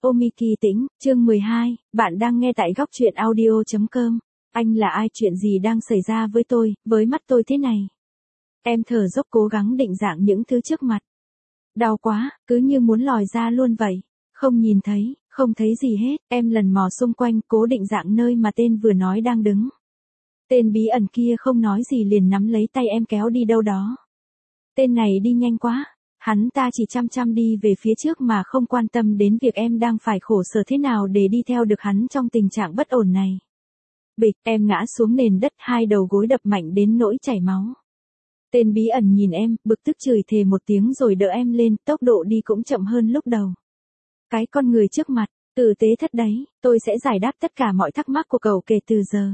Omiki Tĩnh, chương 12, bạn đang nghe tại góc truyện audio.com. Anh là ai, chuyện gì đang xảy ra với tôi, với mắt tôi thế này? Em thở dốc cố gắng định dạng những thứ trước mặt. Đau quá, cứ như muốn lòi ra luôn vậy. Không nhìn thấy, không thấy gì hết. Em lần mò xung quanh, cố định dạng nơi mà tên vừa nói đang đứng. Tên bí ẩn kia không nói gì liền nắm lấy tay em kéo đi đâu đó. Tên này đi nhanh quá. Hắn ta chỉ chăm chăm đi về phía trước mà không quan tâm đến việc em đang phải khổ sở thế nào để đi theo được hắn trong tình trạng bất ổn này. Bịch, em ngã xuống nền đất, hai đầu gối đập mạnh đến nỗi chảy máu. Tên bí ẩn nhìn em, bực tức chửi thề một tiếng rồi đỡ em lên, tốc độ đi cũng chậm hơn lúc đầu. Cái con người trước mặt, tử tế thật đấy, tôi sẽ giải đáp tất cả mọi thắc mắc của cậu kể từ giờ.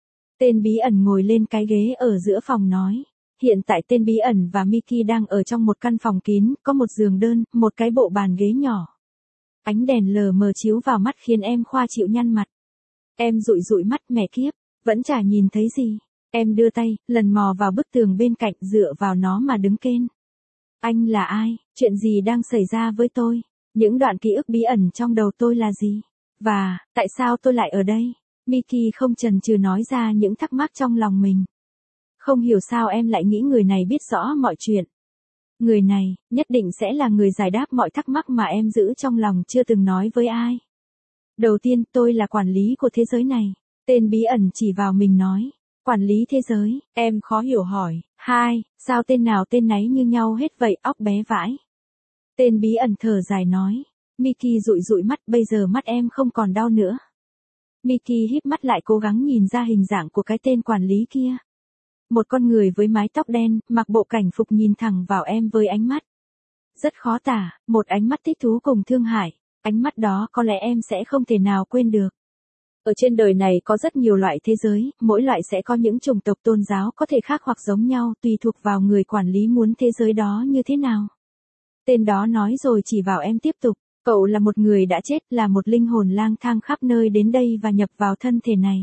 Tên bí ẩn ngồi lên cái ghế ở giữa phòng nói. Hiện tại tên bí ẩn và Miki đang ở trong một căn phòng kín, có một giường đơn, một cái bộ bàn ghế nhỏ. Ánh đèn lờ mờ chiếu vào mắt khiến em khoa chịu nhăn mặt. Em dụi dụi mắt, mẹ kiếp, vẫn chả nhìn thấy gì. Em đưa tay, lần mò vào bức tường bên cạnh, dựa vào nó mà đứng kên. Anh là ai? Chuyện gì đang xảy ra với tôi? Những đoạn ký ức bí ẩn trong đầu tôi là gì? Và, tại sao tôi lại ở đây? Miki không chần chừ nói ra những thắc mắc trong lòng mình. Không hiểu sao em lại nghĩ người này biết rõ mọi chuyện. Người này, nhất định sẽ là người giải đáp mọi thắc mắc mà em giữ trong lòng chưa từng nói với ai. Đầu tiên, tôi là quản lý của thế giới này. Tên bí ẩn chỉ vào mình nói. Quản lý thế giới, em khó hiểu hỏi. Hai, sao tên nào tên nấy như nhau hết vậy, óc bé vãi. Tên bí ẩn thở dài nói. Miki dụi dụi mắt, bây giờ mắt em không còn đau nữa. Miki híp mắt lại cố gắng nhìn ra hình dạng của cái tên quản lý kia. Một con người với mái tóc đen, mặc bộ cảnh phục nhìn thẳng vào em với ánh mắt. Rất khó tả, một ánh mắt thích thú cùng thương hại. Ánh mắt đó có lẽ em sẽ không thể nào quên được. Ở trên đời này có rất nhiều loại thế giới, mỗi loại sẽ có những chủng tộc tôn giáo có thể khác hoặc giống nhau, tùy thuộc vào người quản lý muốn thế giới đó như thế nào. Tên đó nói rồi chỉ vào em tiếp tục. Cậu là một người đã chết, là một linh hồn lang thang khắp nơi đến đây và nhập vào thân thể này.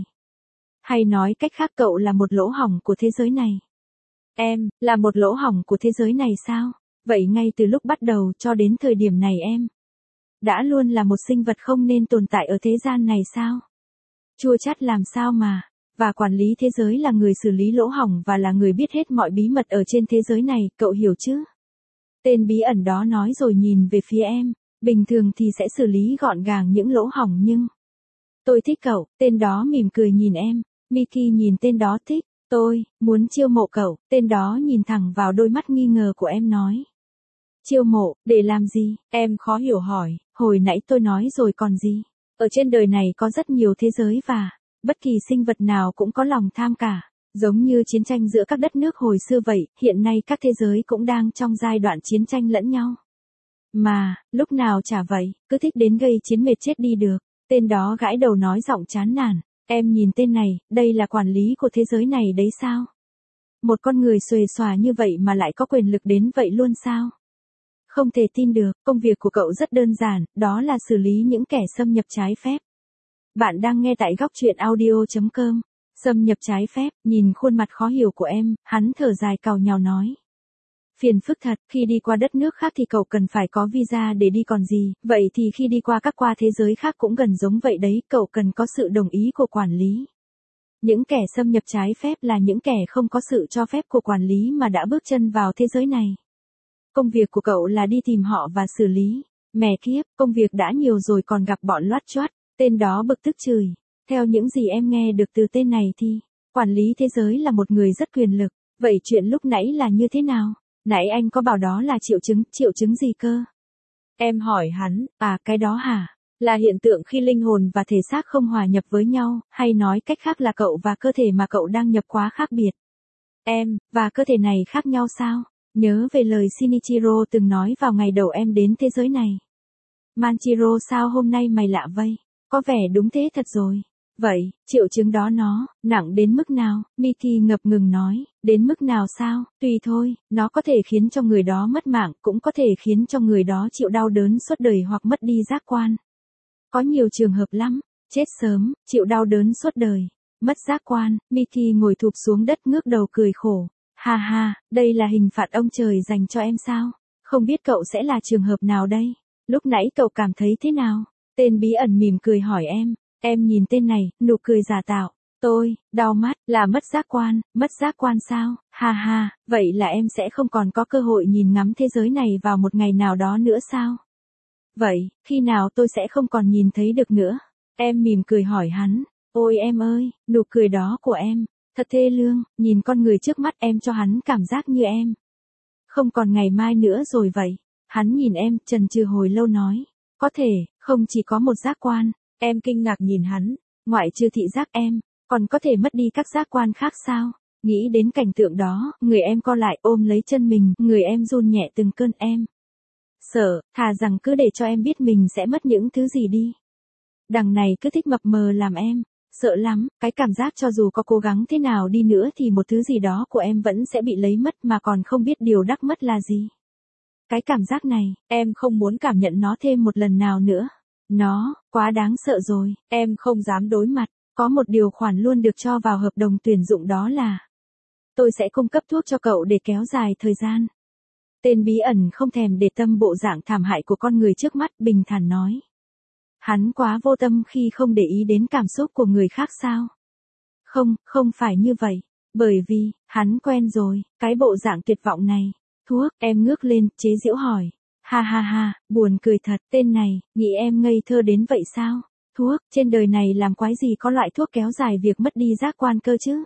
Hay nói cách khác, cậu là một lỗ hổng của thế giới này. Em, là một lỗ hổng của thế giới này sao? Vậy ngay từ lúc bắt đầu cho đến thời điểm này em đã luôn là một sinh vật không nên tồn tại ở thế gian này sao? Chua chát làm sao mà, và quản lý thế giới là người xử lý lỗ hổng và là người biết hết mọi bí mật ở trên thế giới này, cậu hiểu chứ? Tên bí ẩn đó nói rồi nhìn về phía em, bình thường thì sẽ xử lý gọn gàng những lỗ hổng nhưng... Tôi thích cậu, tên đó mỉm cười nhìn em. Miki nhìn tên đó thích, tôi muốn chiêu mộ cậu, tên đó nhìn thẳng vào đôi mắt nghi ngờ của em nói. Chiêu mộ, để làm gì? Em khó hiểu hỏi, hồi nãy tôi nói rồi còn gì? Ở trên đời này có rất nhiều thế giới và bất kỳ sinh vật nào cũng có lòng tham cả. Giống như chiến tranh giữa các đất nước hồi xưa vậy, hiện nay các thế giới cũng đang trong giai đoạn chiến tranh lẫn nhau. Mà, lúc nào chả vậy, cứ thích đến gây chiến mệt chết đi được. Tên đó gãi đầu nói giọng chán nản. Em nhìn tên này, đây là quản lý của thế giới này đấy sao? Một con người xuề xòa như vậy mà lại có quyền lực đến vậy luôn sao? Không thể tin được, công việc của cậu rất đơn giản, đó là xử lý những kẻ xâm nhập trái phép. Bạn đang nghe tại góc truyện audio.com. Xâm nhập trái phép, nhìn khuôn mặt khó hiểu của em, hắn thở dài càu nhàu nói. Phiền phức thật, khi đi qua đất nước khác thì cậu cần phải có visa để đi còn gì, vậy thì khi đi qua các thế giới khác cũng gần giống vậy đấy, cậu cần có sự đồng ý của quản lý. Những kẻ xâm nhập trái phép là những kẻ không có sự cho phép của quản lý mà đã bước chân vào thế giới này. Công việc của cậu là đi tìm họ và xử lý. Mẹ kiếp, công việc đã nhiều rồi còn gặp bọn loát choát, tên đó bực tức chửi. Theo những gì em nghe được từ tên này thì, quản lý thế giới là một người rất quyền lực, vậy chuyện lúc nãy là như thế nào? Nãy anh có bảo đó là triệu chứng gì cơ? Em hỏi hắn, cái đó hả? Là hiện tượng khi linh hồn và thể xác không hòa nhập với nhau, hay nói cách khác là cậu và cơ thể mà cậu đang nhập quá khác biệt. Em, và cơ thể này khác nhau sao? Nhớ về lời Shinichiro từng nói vào ngày đầu em đến thế giới này. Manchiro, sao hôm nay mày lạ vây? Có vẻ đúng thế thật rồi. Vậy, triệu chứng đó nó nặng đến mức nào? Miki ngập ngừng nói, đến mức nào sao? Tùy thôi, nó có thể khiến cho người đó mất mạng, cũng có thể khiến cho người đó chịu đau đớn suốt đời hoặc mất đi giác quan. Có nhiều trường hợp lắm, chết sớm, chịu đau đớn suốt đời, mất giác quan. Miki ngồi thụp xuống đất ngước đầu cười khổ. Ha ha, đây là hình phạt ông trời dành cho em sao? Không biết cậu sẽ là trường hợp nào đây? Lúc nãy cậu cảm thấy thế nào? Tên bí ẩn mỉm cười hỏi em nhìn tên này, nụ cười giả tạo. Tôi, đau mắt, là mất giác quan sao, ha ha, vậy là em sẽ không còn có cơ hội nhìn ngắm thế giới này vào một ngày nào đó nữa sao? Vậy, khi nào tôi sẽ không còn nhìn thấy được nữa? Em mỉm cười hỏi hắn, ôi em ơi, nụ cười đó của em, thật thê lương, nhìn con người trước mắt em cho hắn cảm giác như em. Không còn ngày mai nữa rồi vậy. Hắn nhìn em, chần chừ hồi lâu nói, có thể, không chỉ có một giác quan. Em kinh ngạc nhìn hắn, ngoại trừ thị giác em, còn có thể mất đi các giác quan khác sao? Nghĩ đến cảnh tượng đó, người em co lại ôm lấy chân mình, người em run nhẹ từng cơn em. Sợ, thà rằng cứ để cho em biết mình sẽ mất những thứ gì đi. Đằng này cứ thích mập mờ làm em. Sợ lắm, cái cảm giác cho dù có cố gắng thế nào đi nữa thì một thứ gì đó của em vẫn sẽ bị lấy mất mà còn không biết điều đắc mất là gì. Cái cảm giác này, em không muốn cảm nhận nó thêm một lần nào nữa. Nó, quá đáng sợ rồi, em không dám đối mặt. Có một điều khoản luôn được cho vào hợp đồng tuyển dụng đó là tôi sẽ cung cấp thuốc cho cậu để kéo dài thời gian. Tên bí ẩn không thèm để tâm bộ dạng thảm hại của con người trước mắt, bình thản nói. Hắn quá vô tâm khi không để ý đến cảm xúc của người khác sao? Không phải như vậy. Bởi vì, hắn quen rồi, cái bộ dạng tuyệt vọng này. Thuốc, em ngước lên, chế giễu hỏi. Ha ha ha, buồn cười thật, tên này, nghĩ em ngây thơ đến vậy sao? Thuốc, trên đời này làm quái gì có loại thuốc kéo dài việc mất đi giác quan cơ chứ?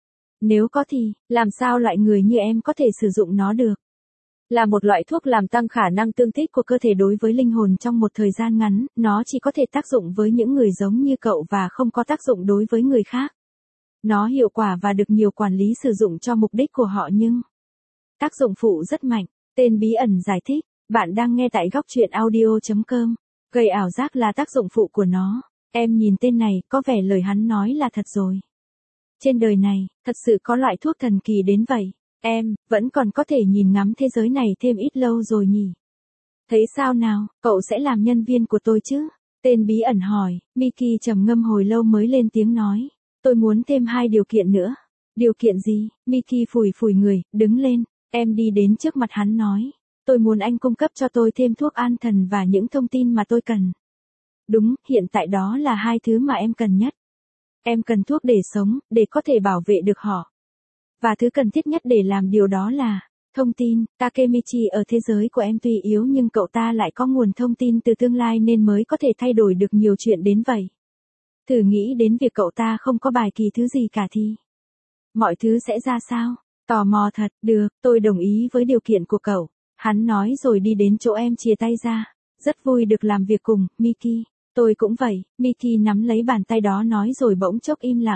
Nếu có thì, làm sao loại người như em có thể sử dụng nó được? Là một loại thuốc làm tăng khả năng tương thích của cơ thể đối với linh hồn trong một thời gian ngắn, nó chỉ có thể tác dụng với những người giống như cậu và không có tác dụng đối với người khác. Nó hiệu quả và được nhiều quản lý sử dụng cho mục đích của họ nhưng tác dụng phụ rất mạnh. Tên bí ẩn giải thích, bạn đang nghe tại góc truyện audio.com. Gây ảo giác là tác dụng phụ của nó. Em nhìn tên này, có vẻ lời hắn nói là thật rồi. Trên đời này, thật sự có loại thuốc thần kỳ đến vậy. Em, vẫn còn có thể nhìn ngắm thế giới này thêm ít lâu rồi nhỉ? Thấy sao nào, cậu sẽ làm nhân viên của tôi chứ? Tên bí ẩn hỏi, Mickey trầm ngâm hồi lâu mới lên tiếng nói. Tôi muốn thêm 2 điều kiện nữa. Điều kiện gì? Mickey phủi phủi người, đứng lên. Em đi đến trước mặt hắn nói. Tôi muốn anh cung cấp cho tôi thêm thuốc an thần và những thông tin mà tôi cần. Đúng, hiện tại đó là 2 thứ mà em cần nhất. Em cần thuốc để sống, để có thể bảo vệ được họ. Và thứ cần thiết nhất để làm điều đó là thông tin. Takemichi ở thế giới của em tuy yếu nhưng cậu ta lại có nguồn thông tin từ tương lai nên mới có thể thay đổi được nhiều chuyện đến vậy. Thử nghĩ đến việc cậu ta không có bài kỳ thứ gì cả thì mọi thứ sẽ ra sao? Tò mò thật, được, tôi đồng ý với điều kiện của cậu. Hắn nói rồi đi đến chỗ em chia tay ra. Rất vui được làm việc cùng, Miki. Tôi cũng vậy, Miki nắm lấy bàn tay đó nói rồi bỗng chốc im lặng.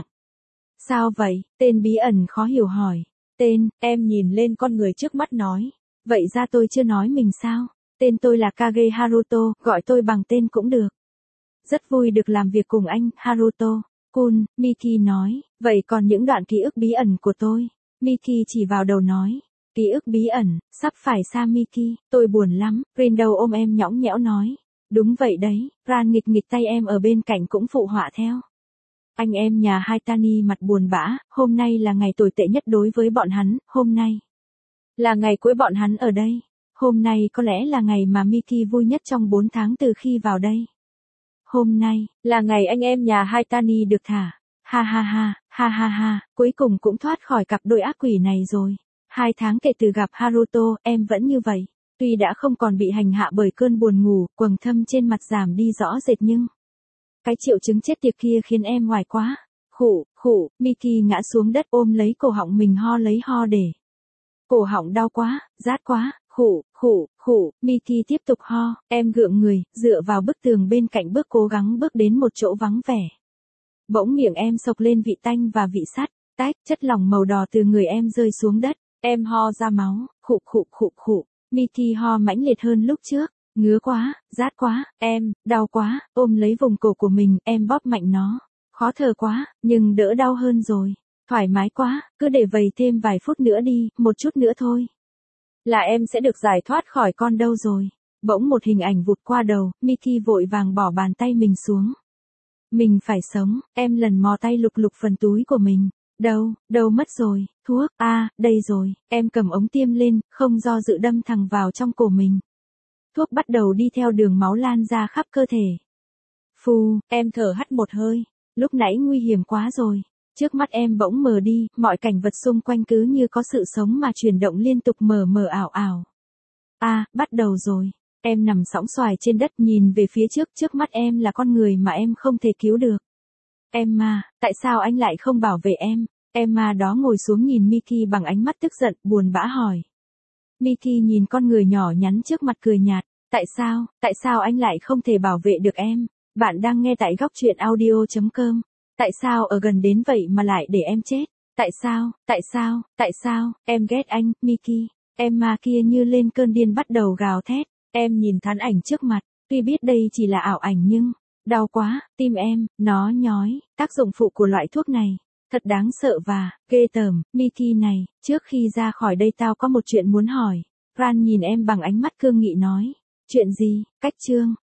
Sao vậy? Tên bí ẩn khó hiểu hỏi. Tên, em nhìn lên con người trước mắt nói. Vậy ra tôi chưa nói mình sao? Tên tôi là Kage Haruto, gọi tôi bằng tên cũng được. Rất vui được làm việc cùng anh, Haruto. Kun, Miki nói. Vậy còn những đoạn ký ức bí ẩn của tôi? Miki chỉ vào đầu nói. Ký ức bí ẩn, sắp phải xa Miki, tôi buồn lắm. Rin đầu ôm em nhõng nhẽo nói. Đúng vậy đấy, Ran nghịch nghịch tay em ở bên cạnh cũng phụ họa theo. Anh em nhà Haitani mặt buồn bã, hôm nay là ngày tồi tệ nhất đối với bọn hắn, hôm nay là ngày cuối bọn hắn ở đây. Hôm nay có lẽ là ngày mà Miki vui nhất trong 4 tháng từ khi vào đây. Hôm nay, là ngày anh em nhà Haitani được thả. Ha ha ha, ha ha ha, cuối cùng cũng thoát khỏi cặp đôi ác quỷ này rồi. 2 tháng kể từ gặp Haruto, em vẫn như vậy. Tuy đã không còn bị hành hạ bởi cơn buồn ngủ, quầng thâm trên mặt giảm đi rõ rệt nhưng cái triệu chứng chết tiệt kia khiến em hoài quá. Khụ, Miki ngã xuống đất ôm lấy cổ họng mình ho lấy ho để. Cổ họng đau quá, rát quá, khụ, Miki tiếp tục ho, em gượng người, dựa vào bức tường bên cạnh bước cố gắng bước đến một chỗ vắng vẻ. Bỗng miệng em xộc lên vị tanh và vị sắt, tách, chất lỏng màu đỏ từ người em rơi xuống đất, em ho ra máu, khụ. Miki ho mãnh liệt hơn lúc trước. Ngứa quá, rát quá, em, đau quá, ôm lấy vùng cổ của mình, em bóp mạnh nó. Khó thở quá, nhưng đỡ đau hơn rồi. Thoải mái quá, cứ để vầy thêm vài phút nữa đi, một chút nữa thôi. Là em sẽ được giải thoát khỏi con đâu rồi. Bỗng một hình ảnh vụt qua đầu, Miki vội vàng bỏ bàn tay mình xuống. Mình phải sống, em lần mò tay lục phần túi của mình. Đâu mất rồi, thuốc, đây rồi, em cầm ống tiêm lên, không do dự đâm thẳng vào trong cổ mình. Thuốc bắt đầu đi theo đường máu lan ra khắp cơ thể. Phù, em thở hắt một hơi. Lúc nãy nguy hiểm quá rồi. Trước mắt em bỗng mờ đi, mọi cảnh vật xung quanh cứ như có sự sống mà chuyển động liên tục mờ mờ ảo ảo. Bắt đầu rồi. Em nằm sõng soài trên đất nhìn về phía trước mắt em là con người mà em không thể cứu được. Emma, tại sao anh lại không bảo vệ em? Emma đó ngồi xuống nhìn Mickey bằng ánh mắt tức giận, buồn bã hỏi. Mickey nhìn con người nhỏ nhắn trước mặt cười nhạt. Tại sao anh lại không thể bảo vệ được em? Bạn đang nghe tại góc truyện audio.com. Tại sao ở gần đến vậy mà lại để em chết? Tại sao, em ghét anh, Mickey. Emma kia như lên cơn điên bắt đầu gào thét. Em nhìn thán ảnh trước mặt, tuy biết đây chỉ là ảo ảnh nhưng, đau quá, tim em, nó nhói, tác dụng phụ của loại thuốc này, thật đáng sợ và, ghê tởm, Mickey này, trước khi ra khỏi đây tao có một chuyện muốn hỏi. Fran nhìn em bằng ánh mắt cương nghị nói. Chuyện gì, Cách Trương,